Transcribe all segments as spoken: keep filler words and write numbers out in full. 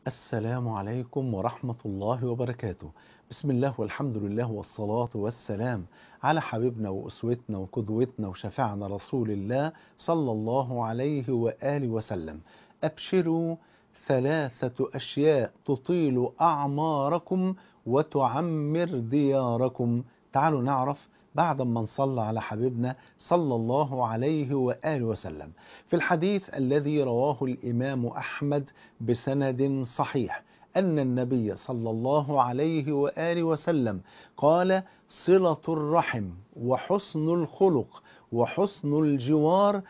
السلام عليكم ورحمة الله وبركاته. بسم الله والحمد لله والصلاة والسلام على حبيبنا وأسوتنا وقدوتنا وشفيعنا رسول الله صلى الله عليه وآله وسلم. أبشروا، ثلاثة أشياء تطيل أعماركم وتعمر دياركم. تعالوا نعرف بعد ما نصلى على حبيبنا صلى الله عليه وآله وسلم. في الحديث الذي رواه الإمام أحمد بسند صحيح أن النبي صلى الله عليه وآله وسلم قال: صلة الرحم وحسن الخلق وحسن الجوار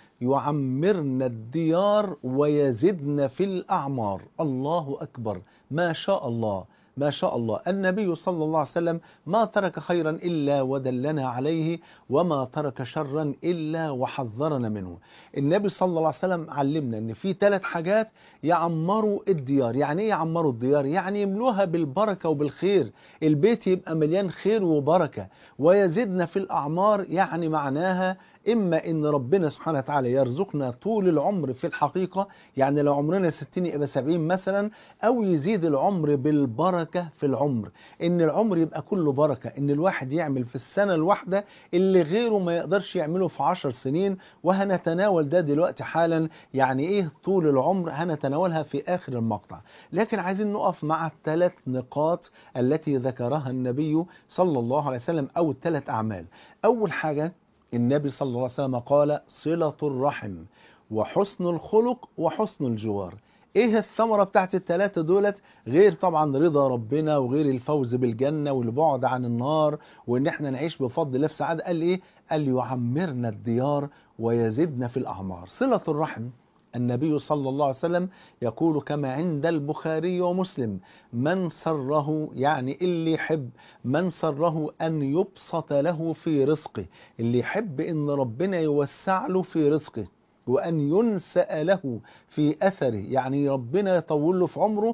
يعمرن الديار ويزدن في الأعمار. الله أكبر، ما شاء الله ما شاء الله. النبي صلى الله عليه وسلم ما ترك خيرا إلا ودلنا عليه، وما ترك شرا إلا وحذرنا منه. النبي صلى الله عليه وسلم علمنا أن في ثلاث حاجات يعمروا الديار. يعني إيه يعمروا الديار؟ يعني يملوها بالبركة وبالخير، البيت يبقى مليان خير وبركة. ويزدنا في الأعمار يعني معناها إما إن ربنا سبحانه وتعالى يرزقنا طول العمر في الحقيقة، يعني لو عمرنا ستين يبقى سبعين مثلا، أو يزيد العمر بالبركة في العمر، إن العمر يبقى كله بركة، إن الواحد يعمل في السنة الواحدة اللي غيره ما يقدرش يعمله في عشر سنين. وهنتناول ده دلوقتي حالا، يعني إيه طول العمر، هنتناولها في آخر المقطع. لكن عايزين نقف مع الثلاث نقاط التي ذكرها النبي صلى الله عليه وسلم، أو الثلاث أعمال. أول حاجة النبي صلى الله عليه وسلم قال: صلة الرحم وحسن الخلق وحسن الجوار. ايه الثمرة بتاعت الثلاثة دولت؟ غير طبعا رضا ربنا، وغير الفوز بالجنة والبعد عن النار، وان احنا نعيش بفضل الله في سعادة. قال ايه؟ قال: يعمرنا الديار ويزدنا في الأعمار. صلة الرحم، النبي صلى الله عليه وسلم يقول كما عند البخاري ومسلم: من سره، يعني اللي يحب، من سره أن يبسط له في رزقه، اللي يحب أن ربنا يوسع له في رزقه، وأن ينسأ له في أثره، يعني ربنا يطول له في عمره،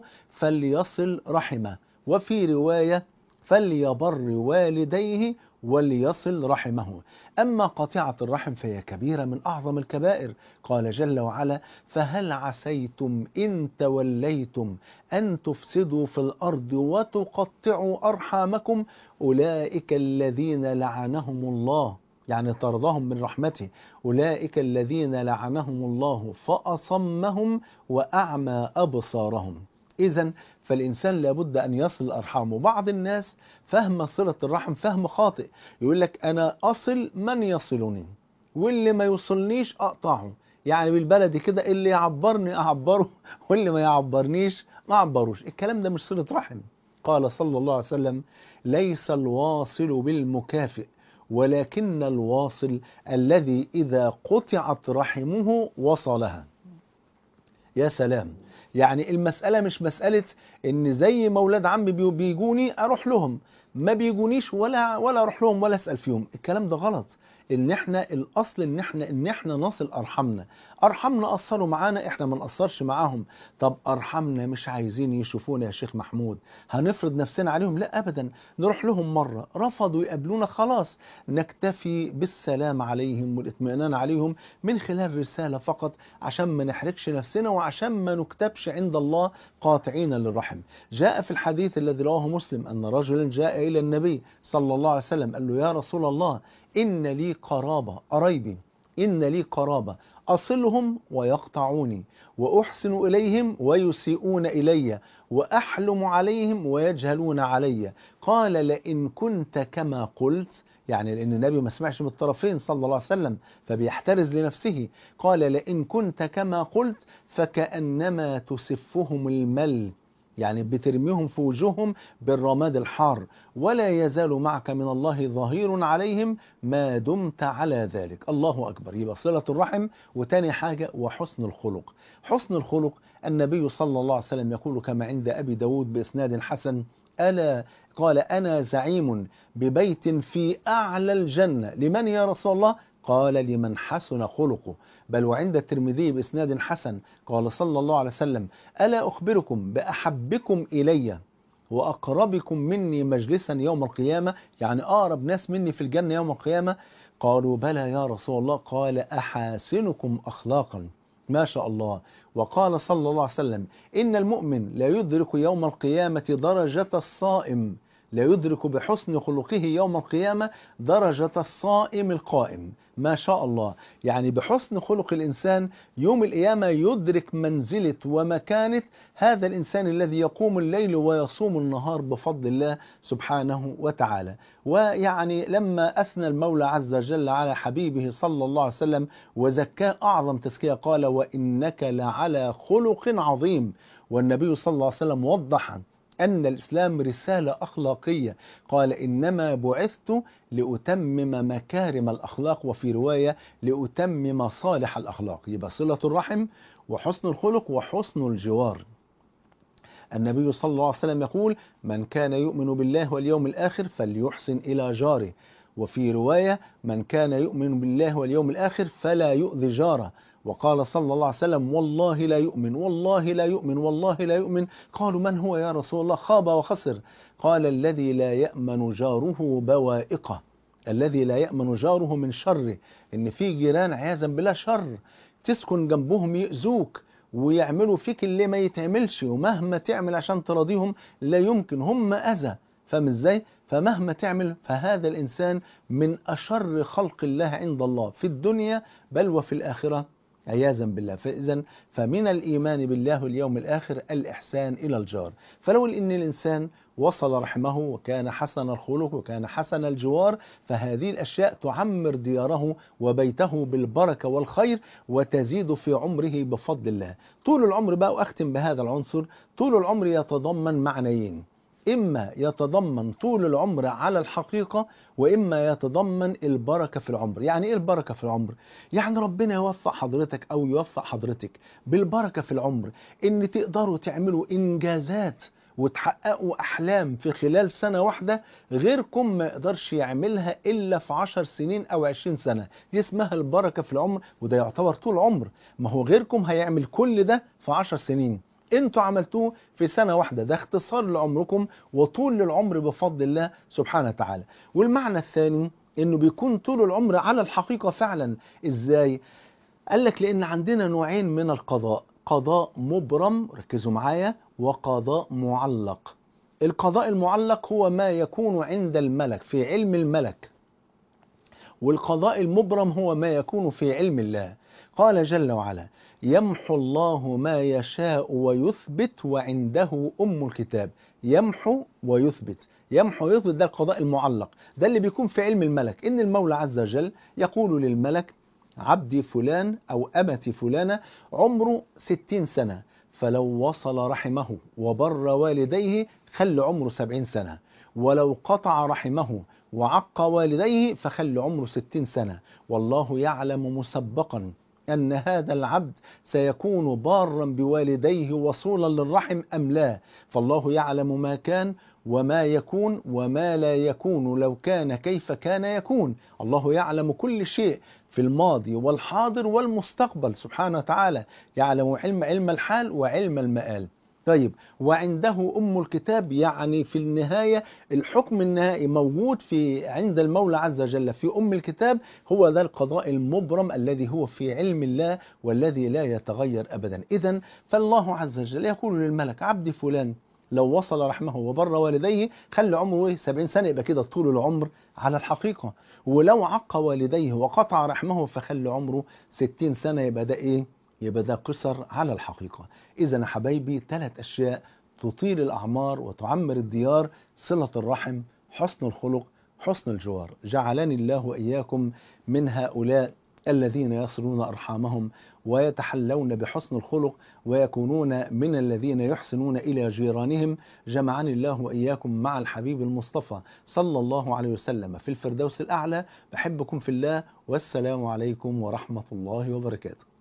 فليصل رحمه. وفي رواية: فليبر والديه وليصل رحمه. أما قطيعة الرحم فهي كبيرة من أعظم الكبائر. قال جل وعلا: فهل عسيتم إن توليتم أن تفسدوا في الأرض وتقطعوا أرحامكم أولئك الذين لعنهم الله، يعني طردهم من رحمته، أولئك الذين لعنهم الله فأصمهم وأعمى أبصارهم. إذن فالإنسان لابد أن يصل أرحامه. بعض الناس فهم صلة الرحم فهم خاطئ، يقول لك أنا أصل من يصلني، واللي ما يوصلنيش أقطعه. يعني بالبلدي كده، اللي يعبرني أعبره، واللي ما يعبرنيش ما أعبروش. الكلام ده مش صلة رحم. قال صلى الله عليه وسلم: ليس الواصل بالمكافئ، ولكن الواصل الذي إذا قطعت رحمه وصلها. يا سلام! يعني المسألة مش مسألة إن زي ما ولاد عمي بيجوني أروح لهم، ما بيجونيش ولا ولا أروح لهم ولا أسأل فيهم. الكلام ده غلط. إن إحنا الأصل إن إحنا إن إحنا نصل أرحامنا. أرحامنا قصروا معانا، إحنا ما نقصرش معاهم. طب أرحامنا مش عايزين يشوفونا يا شيخ محمود، هنفرض نفسنا عليهم؟ لا أبدا. نروح لهم مرة، رفضوا يقابلونا، خلاص نكتفي بالسلام عليهم والاطمئنان عليهم من خلال رسالة فقط، عشان ما نحرجش نفسنا وعشان ما نكتبش عند الله قاطعين للرحم. جاء في الحديث الذي رواه مسلم أن رجلا جاء إلى النبي صلى الله عليه وسلم قال له: يا رسول الله، إن لي قرابة، قرايبي، إن لي قرابة أصلهم ويقطعوني، وأحسن إليهم ويسيئون إلي، وأحلم عليهم ويجهلون علي. قال: لئن كنت كما قلت، يعني لأن النبي ما سمعش من الطرفين صلى الله عليه وسلم فبيحترز لنفسه. قال: لئن كنت كما قلت فكأنما تسفهم المل، يعني بترميهم في وجوههم بالرماد الحار، ولا يزال معك من الله ظهير عليهم ما دمت على ذلك. الله أكبر. يبقى صلة الرحم. وتاني حاجة وحسن الخلق. حسن الخلق، النبي صلى الله عليه وسلم يقول كما عند أبي داود بإسناد حسن: ألا قال: أنا زعيم ببيت في أعلى الجنة. لمن يا رسول الله؟ قال: لمن حسن خلقه. بل وعند الترمذي بإسناد حسن قال صلى الله عليه وسلم: ألا أخبركم بأحبكم إلي وأقربكم مني مجلسا يوم القيامة، يعني أقرب ناس مني في الجنة يوم القيامة؟ قالوا: بلى يا رسول الله. قال: أحاسنكم أخلاقا. ما شاء الله. وقال صلى الله عليه وسلم: إن المؤمن لا يدرك يوم القيامة درجة الصائم، لا يدرك بحسن خلقه يوم القيامة درجة الصائم القائم. ما شاء الله. يعني بحسن خلق الإنسان يوم القيامة يدرك منزلة ومكانة هذا الإنسان الذي يقوم الليل ويصوم النهار بفضل الله سبحانه وتعالى. ويعني لما أثنى المولى عز وجل على حبيبه صلى الله عليه وسلم وزكاه أعظم تزكية قال: وإنك لعلى خلق عظيم. والنبي صلى الله عليه وسلم وضح أن الإسلام رسالة أخلاقية، قال: إنما بعثت لأتمم مكارم الأخلاق، وفي رواية لأتمم صالح الأخلاق. يبقى صلة الرحم وحسن الخلق وحسن الجوار. النبي صلى الله عليه وسلم يقول: من كان يؤمن بالله واليوم الآخر فليحسن إلى جاره. وفي رواية: من كان يؤمن بالله واليوم الآخر فلا يؤذي جاره. وقال صلى الله عليه وسلم: والله لا يؤمن، والله لا يؤمن، والله لا يؤمن. قالوا: من هو يا رسول الله؟ خاب وخسر. قال: الذي لا يأمن جاره بوائقه، الذي لا يأمن جاره من شره. إن في جيران عياذا بالله شر، تسكن جنبهم يؤذوك ويعملوا فيك اللي ما يتعملش، ومهما تعمل عشان تراضيهم لا يمكن، هم أذى. فاهم ازاي؟ فمهما تعمل فهذا الإنسان من أشر خلق الله عند الله في الدنيا بل وفي الآخرة عياذا بالله. فإذا فمن الإيمان بالله واليوم الآخر الإحسان إلى الجار. فلو إن الإنسان وصل رحمه وكان حسن الخلق وكان حسن الجوار، فهذه الأشياء تعمر دياره وبيته بالبركة والخير وتزيد في عمره بفضل الله. طول العمر بقى، وأختم بهذا العنصر، طول العمر يتضمن معنيين: إما يتضمن طول العمر على الحقيقة، وإما يتضمن البركة في العمر. يعني إيه البركة في العمر؟ يعني ربنا يوفق حضرتك أو يوفق حضرتك بالبركة في العمر، إن تقدروا تعملوا إنجازات وتحققوا أحلام في خلال سنة واحدة غيركم ما يقدرش يعملها إلا في عشر سنين أو عشرين سنة. دي اسمها البركة في العمر، وده يعتبر طول عمر. ما هو غيركم هيعمل كل ده في عشر سنين، انتوا عملتوه في سنة واحدة. ده اختصار لعمركم وطول للعمر بفضل الله سبحانه وتعالى. والمعنى الثاني انه بيكون طول العمر على الحقيقة فعلا. ازاي؟ قال لك: لان عندنا نوعين من القضاء: قضاء مبرم، ركزوا معايا، وقضاء معلق. القضاء المعلق هو ما يكون عند الملك في علم الملك، والقضاء المبرم هو ما يكون في علم الله. قال جل وعلا: يمحو الله ما يشاء ويثبت وعنده أم الكتاب. يمحو ويثبت، يمحو ويثبت، ده القضاء المعلق، ده اللي بيكون في علم الملك. إن المولى عز وجل يقول للملك: عبدي فلان أو أمتي فلانة عمره ستين سنة، فلو وصل رحمه وبر والديه خل عمره سبعين سنة، ولو قطع رحمه وعق والديه فخل عمره ستين سنة، والله يعلم مسبقا أن هذا العبد سيكون بارا بوالديه وصولا للرحم أم لا. فالله يعلم ما كان وما يكون وما لا يكون، لو كان كيف كان يكون. الله يعلم كل شيء في الماضي والحاضر والمستقبل سبحانه وتعالى، يعلم علم علم الحال وعلم المآل. طيب، وعنده أم الكتاب، يعني في النهاية الحكم النهائي موجود في عند المولى عز وجل في أم الكتاب. هو ذا القضاء المبرم الذي هو في علم الله والذي لا يتغير أبدا. إذن فالله عز وجل يقول للملك: عبدي فلان لو وصل رحمه وبر والديه خلي عمره سبعين سنة، يبقى كده طول العمر على الحقيقة. ولو عق والديه وقطع رحمه فخلي عمره ستين سنة، يبقى ده إيه؟ يبقى ده قصر على الحقيقة. إذن يا حبايبي، ثلاث أشياء تطيل الأعمار وتعمر الديار: صلة الرحم، حسن الخلق، حسن الجوار. جعلني الله وإياكم من هؤلاء الذين يصلون أرحامهم ويتحلون بحسن الخلق ويكونون من الذين يحسنون إلى جيرانهم. جمعني الله وإياكم مع الحبيب المصطفى صلى الله عليه وسلم في الفردوس الأعلى. بحبكم في الله، والسلام عليكم ورحمة الله وبركاته.